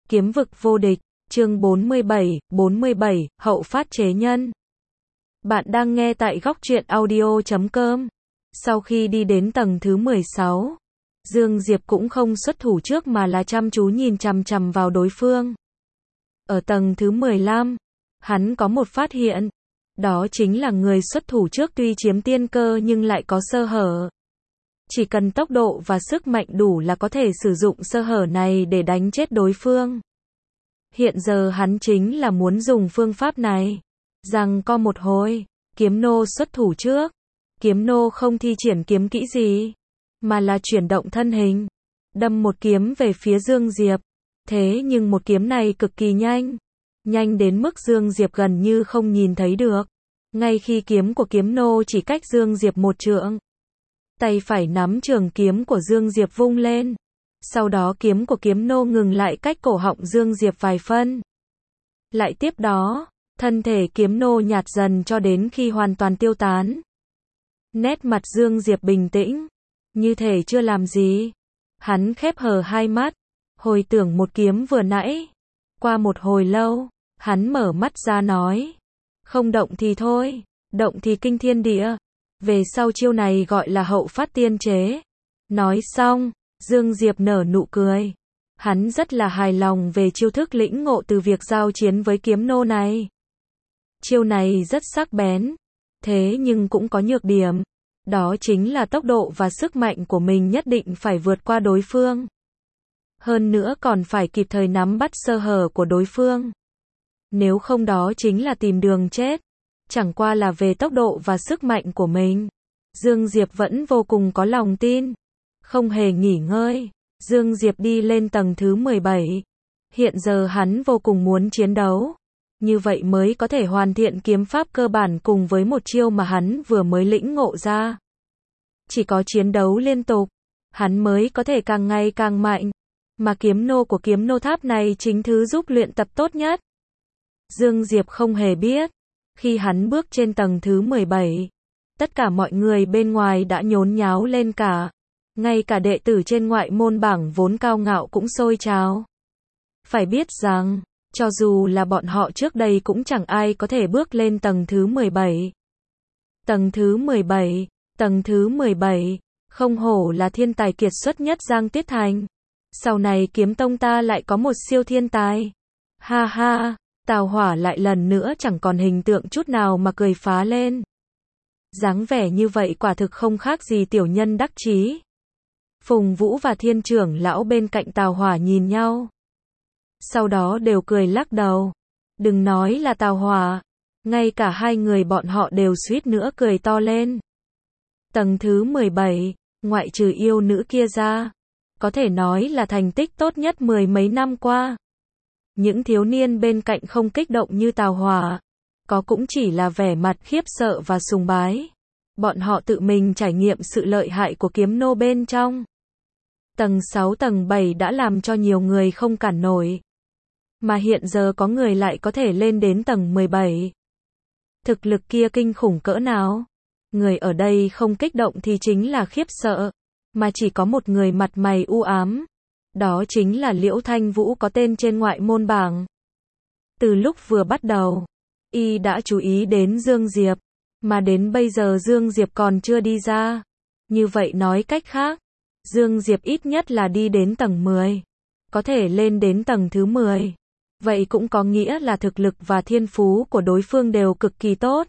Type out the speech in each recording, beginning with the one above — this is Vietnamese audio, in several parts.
Kiếm vực vô địch, chương 47, hậu phát chế nhân. Bạn đang nghe tại góc truyện audio.com. Sau khi đi đến tầng thứ 16, Dương Diệp cũng không xuất thủ trước mà là chăm chú nhìn chằm chằm vào đối phương. Ở tầng thứ 15, hắn có một phát hiện. Đó chính là người xuất thủ trước tuy chiếm tiên cơ nhưng lại có sơ hở. Chỉ cần tốc độ và sức mạnh đủ là có thể sử dụng sơ hở này để đánh chết đối phương. Hiện giờ hắn chính là muốn dùng phương pháp này. Rằng co một hồi, kiếm nô xuất thủ trước. Kiếm nô không thi triển kiếm kỹ gì, mà là chuyển động thân hình, đâm một kiếm về phía Dương Diệp. Thế nhưng một kiếm này cực kỳ nhanh. Nhanh đến mức Dương Diệp gần như không nhìn thấy được. Ngay khi kiếm của kiếm nô chỉ cách Dương Diệp một trượng, tay phải nắm trường kiếm của Dương Diệp vung lên. Sau đó kiếm của kiếm nô ngừng lại cách cổ họng Dương Diệp vài phân. Lại tiếp đó, thân thể kiếm nô nhạt dần cho đến khi hoàn toàn tiêu tán. Nét mặt Dương Diệp bình tĩnh, như thể chưa làm gì. Hắn khép hờ hai mắt, hồi tưởng một kiếm vừa nãy. Qua một hồi lâu, hắn mở mắt ra nói: không động thì thôi, động thì kinh thiên địa. Về sau chiêu này gọi là hậu phát tiên chế. Nói xong, Dương Diệp nở nụ cười. Hắn rất là hài lòng về chiêu thức lĩnh ngộ từ việc giao chiến với kiếm nô này. Chiêu này rất sắc bén, thế nhưng cũng có nhược điểm. Đó chính là tốc độ và sức mạnh của mình nhất định phải vượt qua đối phương. Hơn nữa còn phải kịp thời nắm bắt sơ hở của đối phương. Nếu không đó chính là tìm đường chết. Chẳng qua là về tốc độ và sức mạnh của mình, Dương Diệp vẫn vô cùng có lòng tin. Không hề nghỉ ngơi, Dương Diệp đi lên tầng thứ 17. Hiện giờ hắn vô cùng muốn chiến đấu. Như vậy mới có thể hoàn thiện kiếm pháp cơ bản cùng với một chiêu mà hắn vừa mới lĩnh ngộ ra. Chỉ có chiến đấu liên tục, hắn mới có thể càng ngày càng mạnh. Mà kiếm nô của kiếm nô tháp này chính thứ giúp luyện tập tốt nhất. Dương Diệp không hề biết, khi hắn bước trên tầng thứ 17, tất cả mọi người bên ngoài đã nhốn nháo lên cả. Ngay cả đệ tử trên ngoại môn bảng vốn cao ngạo cũng sôi trào. Phải biết rằng, cho dù là bọn họ trước đây cũng chẳng ai có thể bước lên tầng thứ 17. Tầng thứ 17, tầng thứ 17, không hổ là thiên tài kiệt xuất nhất Giang Tuyết Thành. Sau này kiếm tông ta lại có một siêu thiên tài. Ha ha, Tào Hỏa lại lần nữa chẳng còn hình tượng chút nào mà cười phá lên. Dáng vẻ như vậy quả thực không khác gì tiểu nhân đắc chí. Phùng Vũ và Thiên trưởng lão bên cạnh Tào Hỏa nhìn nhau. Sau đó đều cười lắc đầu. Đừng nói là Tào Hỏa, ngay cả hai người bọn họ đều suýt nữa cười to lên. Tầng thứ 17, ngoại trừ yêu nữ kia ra, có thể nói là thành tích tốt nhất mười mấy năm qua. Những thiếu niên bên cạnh không kích động như Tào Hỏa, có cũng chỉ là vẻ mặt khiếp sợ và sùng bái. Bọn họ tự mình trải nghiệm sự lợi hại của kiếm nô bên trong. Tầng 6 tầng 7 đã làm cho nhiều người không cản nổi. Mà hiện giờ có người lại có thể lên đến tầng 17. Thực lực kia kinh khủng cỡ nào? Người ở đây không kích động thì chính là khiếp sợ. Mà chỉ có một người mặt mày u ám. Đó chính là Liễu Thanh Vũ có tên trên ngoại môn bảng. Từ lúc vừa bắt đầu, y đã chú ý đến Dương Diệp. Mà đến bây giờ Dương Diệp còn chưa đi ra. Như vậy nói cách khác, Dương Diệp ít nhất là đi đến tầng 10. Có thể lên đến tầng thứ 10. Vậy cũng có nghĩa là thực lực và thiên phú của đối phương đều cực kỳ tốt.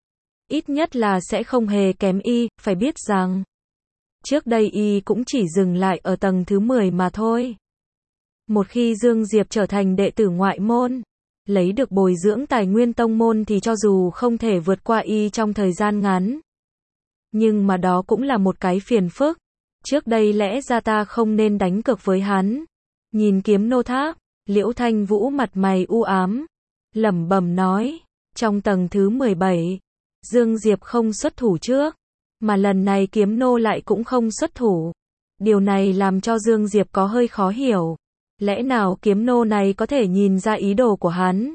Ít nhất là sẽ không hề kém y, phải biết rằng trước đây y cũng chỉ dừng lại ở tầng thứ 10 mà thôi. Một khi Dương Diệp trở thành đệ tử ngoại môn, lấy được bồi dưỡng tài nguyên tông môn thì cho dù không thể vượt qua y trong thời gian ngắn. Nhưng mà đó cũng là một cái phiền phức. Trước đây lẽ ra ta không nên đánh cược với hắn. Nhìn kiếm nô tháp, Liễu Thanh Vũ mặt mày u ám, lẩm bẩm nói, trong tầng thứ 17, Dương Diệp không xuất thủ trước, mà lần này kiếm nô lại cũng không xuất thủ. Điều này làm cho Dương Diệp có hơi khó hiểu. Lẽ nào kiếm nô này có thể nhìn ra ý đồ của hắn?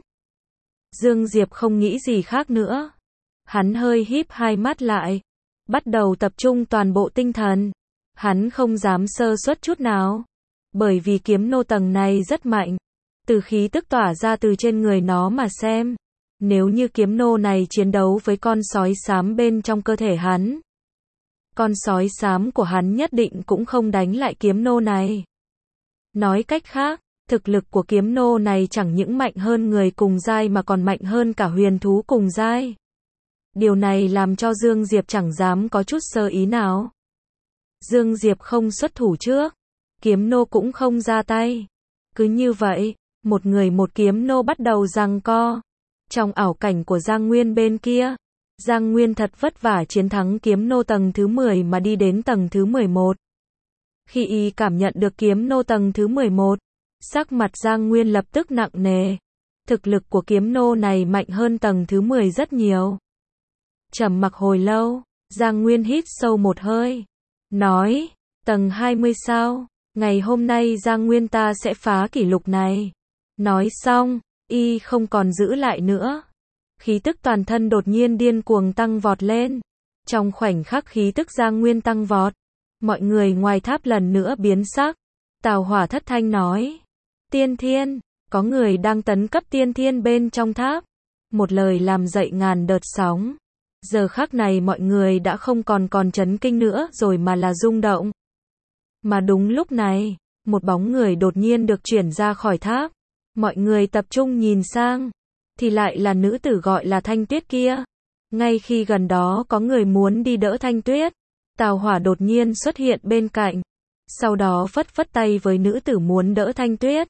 Dương Diệp không nghĩ gì khác nữa. Hắn hơi híp hai mắt lại, bắt đầu tập trung toàn bộ tinh thần. Hắn không dám sơ suất chút nào, bởi vì kiếm nô tầng này rất mạnh. Từ khí tức tỏa ra từ trên người nó mà xem, nếu như kiếm nô này chiến đấu với con sói xám bên trong cơ thể hắn, con sói xám của hắn nhất định cũng không đánh lại kiếm nô này. Nói cách khác, thực lực của kiếm nô này chẳng những mạnh hơn người cùng giai mà còn mạnh hơn cả huyền thú cùng giai. Điều này làm cho Dương Diệp chẳng dám có chút sơ ý nào. Dương Diệp không xuất thủ trước, kiếm nô cũng không ra tay. Cứ như vậy, một người một kiếm nô bắt đầu giằng co. Trong ảo cảnh của Giang Nguyên bên kia, Giang Nguyên thật vất vả chiến thắng kiếm nô tầng thứ 10 mà đi đến tầng thứ 11. Khi y cảm nhận được kiếm nô tầng thứ 11, sắc mặt Giang Nguyên lập tức nặng nề. Thực lực của kiếm nô này mạnh hơn tầng thứ 10 rất nhiều. Trầm mặc hồi lâu, Giang Nguyên hít sâu một hơi, nói, tầng 20 sao, ngày hôm nay Giang Nguyên ta sẽ phá kỷ lục này. Nói xong, y không còn giữ lại nữa. Khí tức toàn thân đột nhiên điên cuồng tăng vọt lên. Trong khoảnh khắc khí tức Giang Nguyên tăng vọt, mọi người ngoài tháp lần nữa biến sắc. Tào Hỏa thất thanh nói, tiên thiên, có người đang tấn cấp tiên thiên bên trong tháp. Một lời làm dậy ngàn đợt sóng. Giờ khắc này mọi người đã không còn chấn kinh nữa rồi mà là rung động. Mà đúng lúc này, một bóng người đột nhiên được chuyển ra khỏi tháp. Mọi người tập trung nhìn sang, thì lại là nữ tử gọi là Thanh Tuyết kia. Ngay khi gần đó có người muốn đi đỡ Thanh Tuyết, Tào Hỏa đột nhiên xuất hiện bên cạnh. Sau đó phất phất tay với nữ tử muốn đỡ Thanh Tuyết,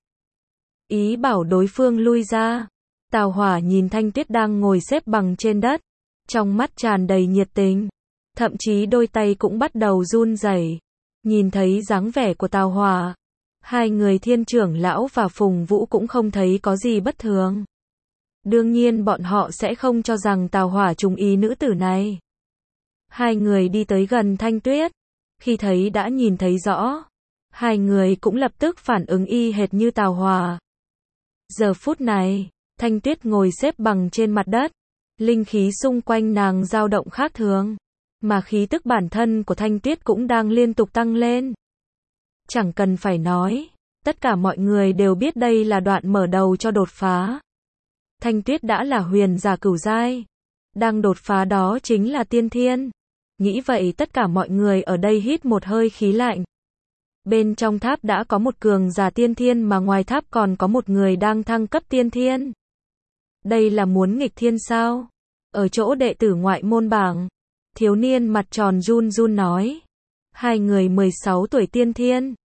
ý bảo đối phương lui ra. Tào Hỏa nhìn Thanh Tuyết đang ngồi xếp bằng trên đất, trong mắt tràn đầy nhiệt tình, thậm chí đôi tay cũng bắt đầu run rẩy. Nhìn thấy dáng vẻ của Tào Hỏa, hai người Thiên trưởng lão và Phùng Vũ cũng không thấy có gì bất thường. Đương nhiên bọn họ sẽ không cho rằng Tào Hỏa trùng ý nữ tử này. Hai người đi tới gần Thanh Tuyết, khi thấy đã nhìn thấy rõ, hai người cũng lập tức phản ứng y hệt như Tào Hỏa. Giờ phút này, Thanh Tuyết ngồi xếp bằng trên mặt đất, linh khí xung quanh nàng dao động khác thường, mà khí tức bản thân của Thanh Tuyết cũng đang liên tục tăng lên. Chẳng cần phải nói, tất cả mọi người đều biết đây là đoạn mở đầu cho đột phá. Thanh Tuyết đã là huyền giả cửu giai, đang đột phá đó chính là tiên thiên. Nghĩ vậy tất cả mọi người ở đây hít một hơi khí lạnh. Bên trong tháp đã có một cường giả tiên thiên mà ngoài tháp còn có một người đang thăng cấp tiên thiên. Đây là muốn nghịch thiên sao? Ở chỗ đệ tử ngoại môn bảng, thiếu niên mặt tròn run run nói. Hai người 16 tuổi tiên thiên.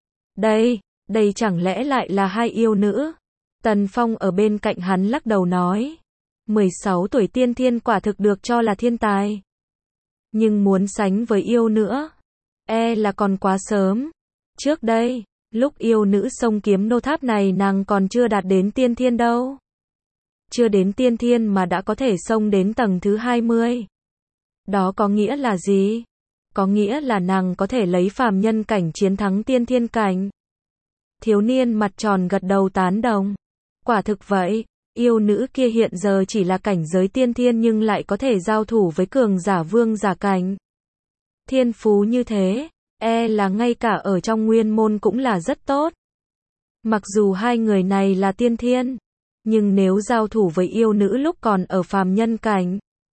Đây chẳng lẽ lại là hai yêu nữ? Tần Phong ở bên cạnh hắn lắc đầu nói. 16 tuổi tiên thiên quả thực được cho là thiên tài. Nhưng muốn sánh với yêu nữa, là còn quá sớm. Trước đây, lúc yêu nữ xông kiếm nô tháp này nàng còn chưa đạt đến tiên thiên đâu. Chưa đến tiên thiên mà đã có thể xông đến tầng thứ 20. Đó có nghĩa là gì? Có nghĩa là nàng có thể lấy phàm nhân cảnh chiến thắng tiên thiên cảnh. Thiếu niên mặt tròn gật đầu tán đồng. Quả thực vậy, yêu nữ kia hiện giờ chỉ là cảnh giới tiên thiên nhưng lại có thể giao thủ với cường giả vương giả cảnh. Thiên phú như thế, là ngay cả ở trong nguyên môn cũng là rất tốt. Mặc dù hai người này là tiên thiên, nhưng nếu giao thủ với yêu nữ lúc còn ở phàm nhân cảnh,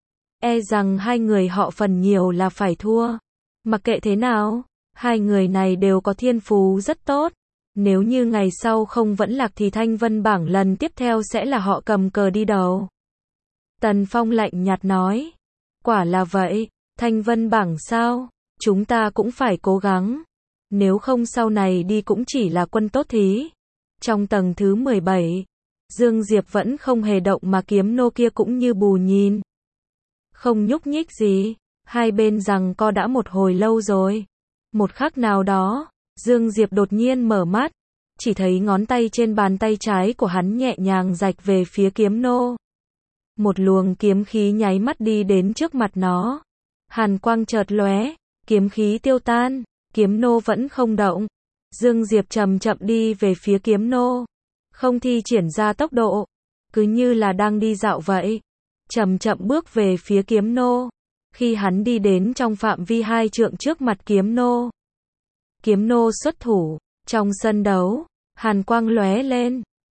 rằng hai người họ phần nhiều là phải thua. Mặc kệ thế nào, hai người này đều có thiên phú rất tốt. Nếu như ngày sau không vẫn lạc thì Thanh Vân bảng lần tiếp theo sẽ là họ cầm cờ đi đầu. Tần Phong lạnh nhạt nói. Quả là vậy, Thanh Vân bảng sao? Chúng ta cũng phải cố gắng. Nếu không sau này đi cũng chỉ là quân tốt thí. Trong tầng thứ 17, Dương Diệp vẫn không hề động mà kiếm nô kia cũng như bù nhìn. Không nhúc nhích gì, hai bên giằng co đã một hồi lâu rồi. Một khắc nào đó, Dương Diệp đột nhiên mở mắt, chỉ thấy ngón tay trên bàn tay trái của hắn nhẹ nhàng rạch về phía kiếm nô. Một luồng kiếm khí nháy mắt đi đến trước mặt nó. Hàn quang chợt lóe, kiếm khí tiêu tan, kiếm nô vẫn không động. Dương Diệp chậm chậm đi về phía kiếm nô, không thi triển ra tốc độ, cứ như là đang đi dạo vậy. Chậm chậm bước về phía kiếm nô. Khi hắn đi đến trong phạm vi 2 trượng trước mặt kiếm nô, kiếm nô xuất thủ. Trong sân đấu, hàn quang lóe lên,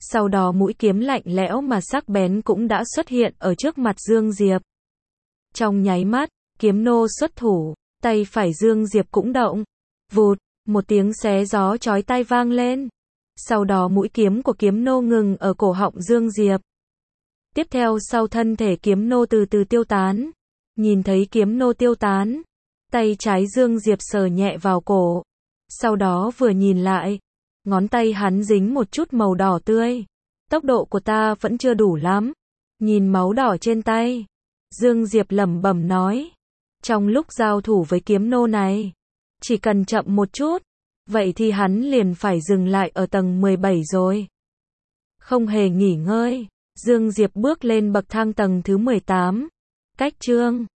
Sau đó mũi kiếm lạnh lẽo mà sắc bén cũng đã xuất hiện ở trước mặt Dương Diệp. Trong nháy mắt, kiếm nô xuất thủ, tay phải Dương Diệp cũng động. Vụt, một tiếng xé gió chói tai vang lên. Sau đó mũi kiếm của kiếm nô ngừng ở cổ họng Dương Diệp. Tiếp theo sau thân thể kiếm nô từ từ tiêu tán. Nhìn thấy kiếm nô tiêu tán, tay trái Dương Diệp sờ nhẹ vào cổ. Sau đó vừa nhìn lại, ngón tay hắn dính một chút màu đỏ tươi. Tốc độ của ta vẫn chưa đủ lắm. Nhìn máu đỏ trên tay, Dương Diệp lẩm bẩm nói. Trong lúc giao thủ với kiếm nô này, chỉ cần chậm một chút, vậy thì hắn liền phải dừng lại ở tầng 17 rồi. Không hề nghỉ ngơi, Dương Diệp bước lên bậc thang tầng thứ 18. Cách chương